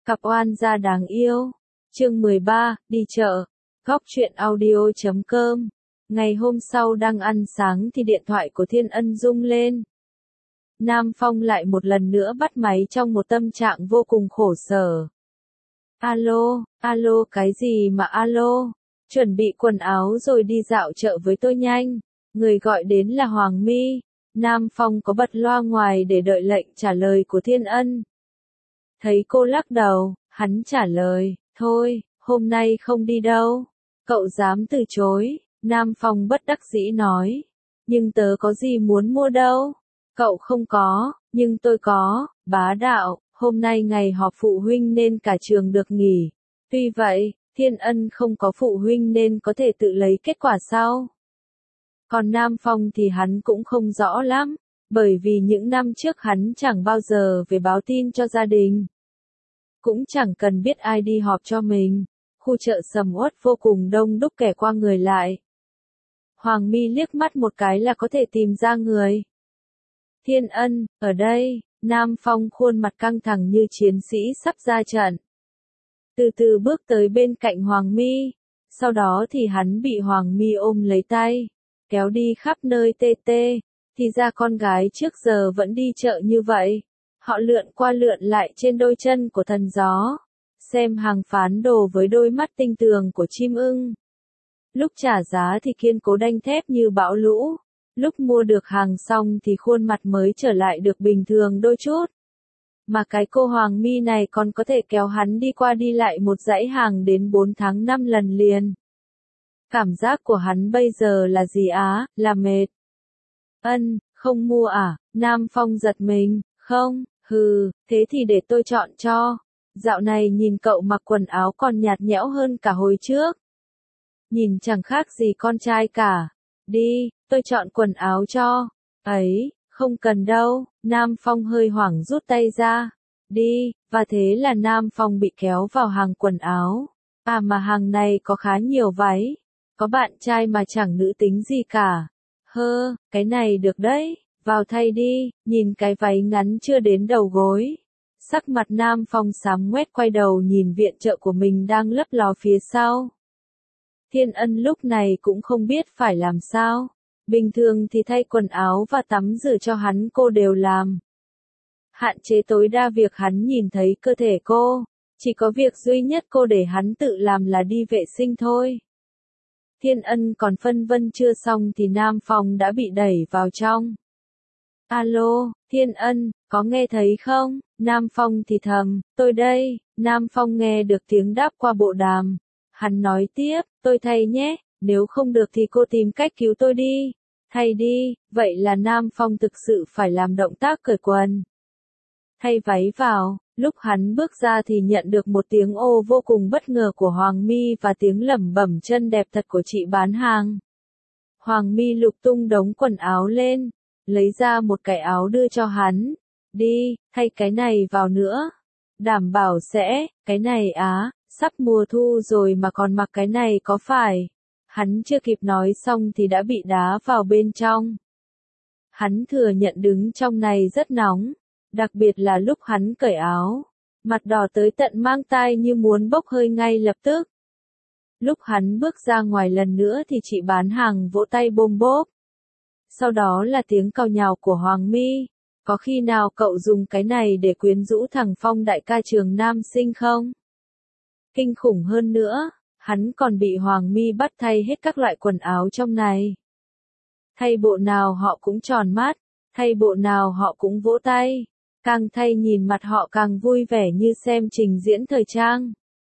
Cặp oan gia đáng yêu. Chương 13, đi chợ. Góc truyện audio.com. Ngày hôm sau đang ăn sáng thì điện thoại của Thiên Ân rung lên. Nam Phong lại một lần nữa bắt máy trong một tâm trạng vô cùng khổ sở. Alo, cái gì mà alo? Chuẩn bị quần áo rồi đi dạo chợ với tôi nhanh. Người gọi đến là Hoàng My. Nam Phong có bật loa ngoài để đợi lệnh trả lời của Thiên Ân. Thấy cô lắc đầu, hắn trả lời, thôi, hôm nay không đi đâu. Cậu dám từ chối, Nam Phong bất đắc dĩ nói. Nhưng tớ có gì muốn mua đâu. Cậu không có, nhưng tôi có, bá đạo, hôm nay ngày họp phụ huynh nên cả trường được nghỉ. Tuy vậy, Thiên Ân không có phụ huynh nên có thể tự lấy kết quả sau. Còn Nam Phong thì hắn cũng không rõ lắm, bởi vì những năm trước hắn chẳng bao giờ về báo tin cho gia đình. Cũng chẳng cần biết ai đi họp cho mình. Khu chợ sầm uất vô cùng đông đúc kẻ qua người lại. Hoàng My liếc mắt một cái là có thể tìm ra người. Thiên Ân, ở đây. Nam Phong khuôn mặt căng thẳng như chiến sĩ sắp ra trận. Từ từ bước tới bên cạnh Hoàng My. Sau đó thì hắn bị Hoàng My ôm lấy tay, kéo đi khắp nơi tê. Thì ra con gái trước giờ vẫn đi chợ như vậy. Họ lượn qua lượn lại trên đôi chân của thần gió, xem hàng phán đồ với đôi mắt tinh tường của chim ưng. Lúc trả giá thì kiên cố đanh thép như bão lũ, lúc mua được hàng xong thì khuôn mặt mới trở lại được bình thường đôi chút. Mà cái cô Hoàng My này còn có thể kéo hắn đi qua đi lại một dãy hàng đến 4 tháng 5 lần liền. Cảm giác của hắn bây giờ là gì á, là mệt. Không mua à? Nam Phong giật mình, không, thế thì để tôi chọn cho. Dạo này nhìn cậu mặc quần áo còn nhạt nhẽo hơn cả hồi trước. Nhìn chẳng khác gì con trai cả. Đi, tôi chọn quần áo cho. Ấy, không cần đâu. Nam Phong hơi hoảng rút tay ra. Đi, và thế là Nam Phong bị kéo vào hàng quần áo. À mà hàng này có khá nhiều váy. Có bạn trai mà chẳng nữ tính gì cả. Cái này được đấy. Vào thay đi, nhìn cái váy ngắn chưa đến đầu gối. Sắc mặt Nam Phong xám ngoét quay đầu nhìn viện trợ của mình đang lấp ló phía sau. Thiên Ân lúc này cũng không biết phải làm sao. Bình thường thì thay quần áo và tắm rửa cho hắn cô đều làm. Hạn chế tối đa việc hắn nhìn thấy cơ thể cô. Chỉ có việc duy nhất cô để hắn tự làm là đi vệ sinh thôi. Thiên Ân còn phân vân chưa xong thì Nam Phong đã bị đẩy vào trong. Alo, Thiên Ân, có nghe thấy không? Nam Phong thì thầm, tôi đây. Nam Phong nghe được tiếng đáp qua bộ đàm. Hắn nói tiếp, tôi thay nhé, nếu không được thì cô tìm cách cứu tôi đi. Thay đi, vậy là Nam Phong thực sự phải làm động tác cởi quần. Thay váy vào, lúc hắn bước ra thì nhận được một tiếng ô vô cùng bất ngờ của Hoàng My và tiếng lẩm bẩm chân đẹp thật của chị bán hàng. Hoàng My lục tung đống quần áo lên, lấy ra một cái áo đưa cho hắn. Đi, thay cái này vào nữa. Đảm bảo sẽ, cái này sắp mùa thu rồi mà còn mặc cái này có phải. Hắn chưa kịp nói xong thì đã bị đá vào bên trong. Hắn thừa nhận đứng trong này rất nóng, đặc biệt là lúc hắn cởi áo. Mặt đỏ tới tận mang tai như muốn bốc hơi ngay lập tức. Lúc hắn bước ra ngoài lần nữa thì chị bán hàng vỗ tay bôm bốp. Sau đó là tiếng cào nhào của Hoàng My. Có khi nào cậu dùng cái này để quyến rũ thằng Phong đại ca trường nam sinh không? Kinh khủng hơn nữa, hắn còn bị Hoàng My bắt thay hết các loại quần áo trong này. Thay bộ nào họ cũng tròn mắt, thay bộ nào họ cũng vỗ tay. Càng thay nhìn mặt họ càng vui vẻ như xem trình diễn thời trang.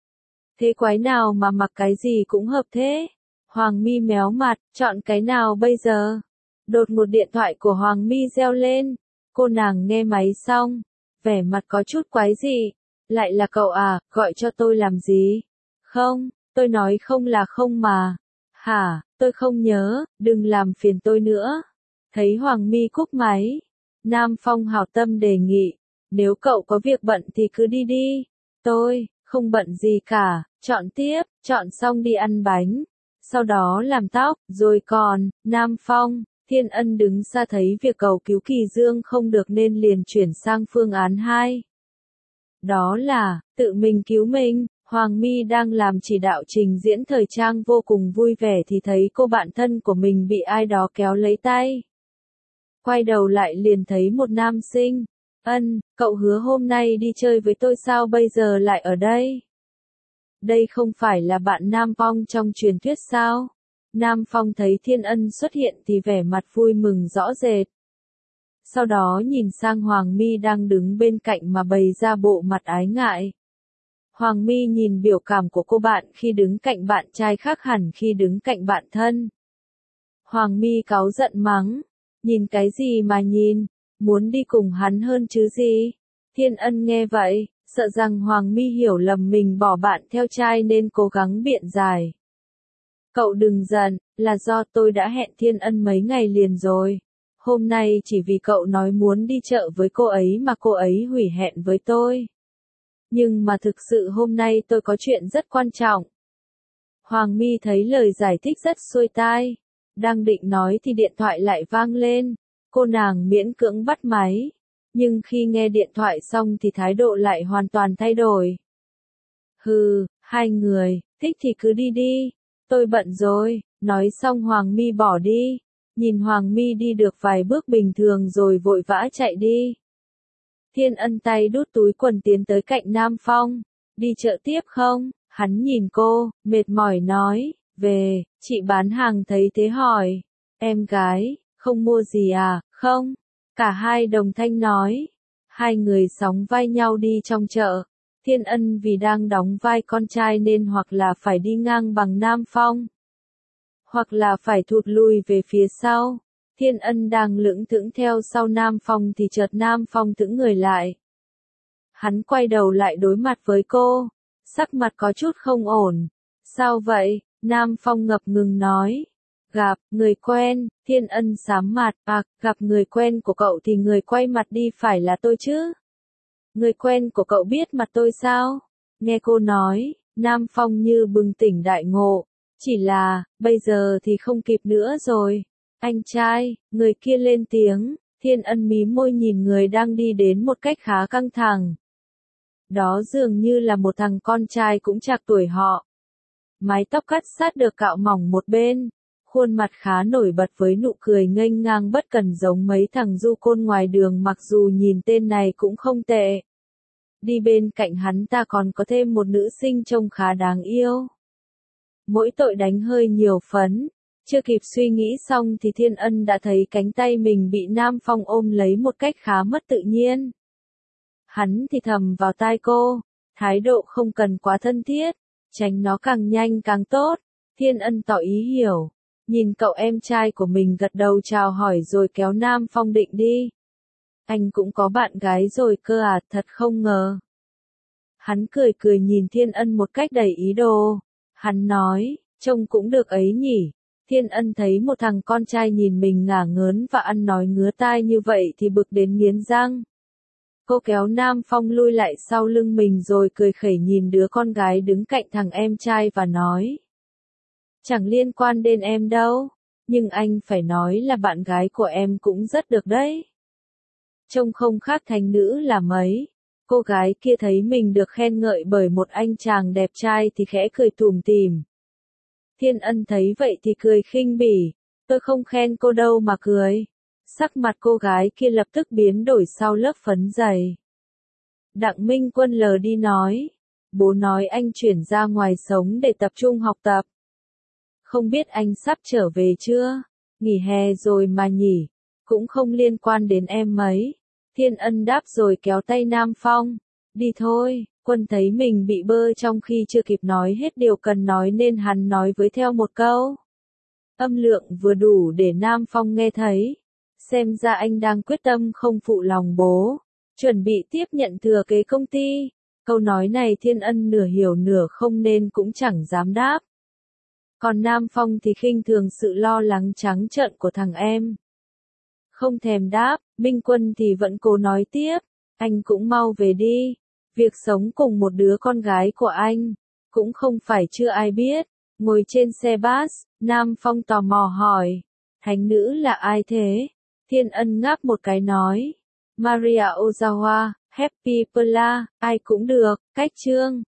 Thế quái nào mà mặc cái gì cũng hợp thế? Hoàng My méo mặt, chọn cái nào bây giờ? Đột ngột điện thoại của Hoàng My reo lên. Cô nàng nghe máy xong, vẻ mặt có chút quái dị. Lại là cậu à, gọi cho tôi làm gì? Không, tôi nói không là không mà. Hả, tôi không nhớ, đừng làm phiền tôi nữa. Thấy Hoàng My cúp máy, Nam Phong hảo tâm đề nghị, nếu cậu có việc bận thì cứ đi đi. Tôi, không bận gì cả, chọn tiếp, chọn xong đi ăn bánh. Sau đó làm tóc, rồi còn, Nam Phong. Thiên Ân đứng xa thấy việc cầu cứu Kỳ Dương không được nên liền chuyển sang phương án 2. Đó là, tự mình cứu mình. Hoàng My đang làm chỉ đạo trình diễn thời trang vô cùng vui vẻ thì thấy cô bạn thân của mình bị ai đó kéo lấy tay. Quay đầu lại liền thấy một nam sinh. Ân, cậu hứa hôm nay đi chơi với tôi sao bây giờ lại ở đây? Đây không phải là bạn Nam Phong trong truyền thuyết sao? Nam Phong thấy Thiên Ân xuất hiện thì vẻ mặt vui mừng rõ rệt. Sau đó nhìn sang Hoàng My đang đứng bên cạnh mà bày ra bộ mặt ái ngại. Hoàng My nhìn biểu cảm của cô bạn khi đứng cạnh bạn trai khác hẳn khi đứng cạnh bạn thân. Hoàng My cáu giận mắng, nhìn cái gì mà nhìn, muốn đi cùng hắn hơn chứ gì. Thiên Ân nghe vậy, sợ rằng Hoàng My hiểu lầm mình bỏ bạn theo trai nên cố gắng biện giải. Cậu đừng giận, là do tôi đã hẹn Thiên Ân mấy ngày liền rồi. Hôm nay chỉ vì cậu nói muốn đi chợ với cô ấy mà cô ấy hủy hẹn với tôi. Nhưng mà thực sự hôm nay tôi có chuyện rất quan trọng. Hoàng My thấy lời giải thích rất xuôi tai. Đang định nói thì điện thoại lại vang lên. Cô nàng miễn cưỡng bắt máy. Nhưng khi nghe điện thoại xong thì thái độ lại hoàn toàn thay đổi. Hừ, hai người, thích thì cứ đi đi. Tôi bận rồi, nói xong Hoàng My bỏ đi. Nhìn Hoàng My đi được vài bước bình thường rồi vội vã chạy đi. Thiên Ân tay đút túi quần tiến tới cạnh Nam Phong. Đi chợ tiếp không? Hắn nhìn cô, mệt mỏi nói, về, chị bán hàng thấy thế hỏi. Em gái, không mua gì à, không? Cả hai đồng thanh nói. Hai người sóng vai nhau đi trong chợ. Thiên Ân vì đang đóng vai con trai nên hoặc là phải đi ngang bằng Nam Phong, hoặc là phải thụt lùi về phía sau. Thiên Ân đang lững thững theo sau Nam Phong thì chợt Nam Phong thững người lại. Hắn quay đầu lại đối mặt với cô, sắc mặt có chút không ổn. Sao vậy? Nam Phong ngập ngừng nói. Gặp, người quen. Thiên Ân sám mặt, gặp người quen của cậu thì người quay mặt đi phải là tôi chứ? Người quen của cậu biết mặt tôi sao? Nghe cô nói, Nam Phong như bừng tỉnh đại ngộ. Chỉ là, bây giờ thì không kịp nữa rồi. Anh trai, người kia lên tiếng. Thiên Ân mím môi nhìn người đang đi đến một cách khá căng thẳng. Đó dường như là một thằng con trai cũng trạc tuổi họ. Mái tóc cắt sát được cạo mỏng một bên. Khuôn mặt khá nổi bật với nụ cười nghênh ngang bất cần giống mấy thằng du côn ngoài đường mặc dù nhìn tên này cũng không tệ. Đi bên cạnh hắn ta còn có thêm một nữ sinh trông khá đáng yêu. Mỗi tội đánh hơi nhiều phấn. Chưa kịp suy nghĩ xong thì Thiên Ân đã thấy cánh tay mình bị Nam Phong ôm lấy một cách khá mất tự nhiên. Hắn thì thầm vào tai cô, thái độ không cần quá thân thiết, tránh nó càng nhanh càng tốt. Thiên Ân tỏ ý hiểu, nhìn cậu em trai của mình gật đầu chào hỏi rồi kéo Nam Phong định đi. Anh cũng có bạn gái rồi cơ à, thật không ngờ. Hắn cười cười nhìn Thiên Ân một cách đầy ý đồ. Hắn nói, trông cũng được ấy nhỉ. Thiên Ân thấy một thằng con trai nhìn mình ngả ngớn và ăn nói ngứa tai như vậy thì bực đến nghiến răng. Cô kéo Nam Phong lui lại sau lưng mình rồi cười khẩy nhìn đứa con gái đứng cạnh thằng em trai và nói. Chẳng liên quan đến em đâu, nhưng anh phải nói là bạn gái của em cũng rất được đấy. Trông không khác thành nữ là mấy. Cô gái kia thấy mình được khen ngợi bởi một anh chàng đẹp trai thì khẽ cười tủm tỉm. Thiên Ân thấy vậy thì cười khinh bỉ. Tôi không khen cô đâu mà cười. Sắc mặt cô gái kia lập tức biến đổi sau lớp phấn dày. Đặng Minh Quân lờ đi nói. Bố nói anh chuyển ra ngoài sống để tập trung học tập. Không biết anh sắp trở về chưa? Nghỉ hè rồi mà nhỉ. Cũng không liên quan đến em mấy. Thiên Ân đáp rồi kéo tay Nam Phong. Đi thôi. Quân thấy mình bị bơ trong khi chưa kịp nói hết điều cần nói nên hắn nói với theo một câu. Âm lượng vừa đủ để Nam Phong nghe thấy. Xem ra anh đang quyết tâm không phụ lòng bố. Chuẩn bị tiếp nhận thừa kế công ty. Câu nói này Thiên Ân nửa hiểu nửa không nên cũng chẳng dám đáp. Còn Nam Phong thì khinh thường sự lo lắng trắng trợn của thằng em. Không thèm đáp, Minh Quân thì vẫn cố nói tiếp. Anh cũng mau về đi. Việc sống cùng một đứa con gái của anh, cũng không phải chưa ai biết. Ngồi trên xe bus, Nam Phong tò mò hỏi. Thánh nữ là ai thế? Thiên Ân ngáp một cái nói. Maria Ozawa, Happy Pla, ai cũng được, cách chương.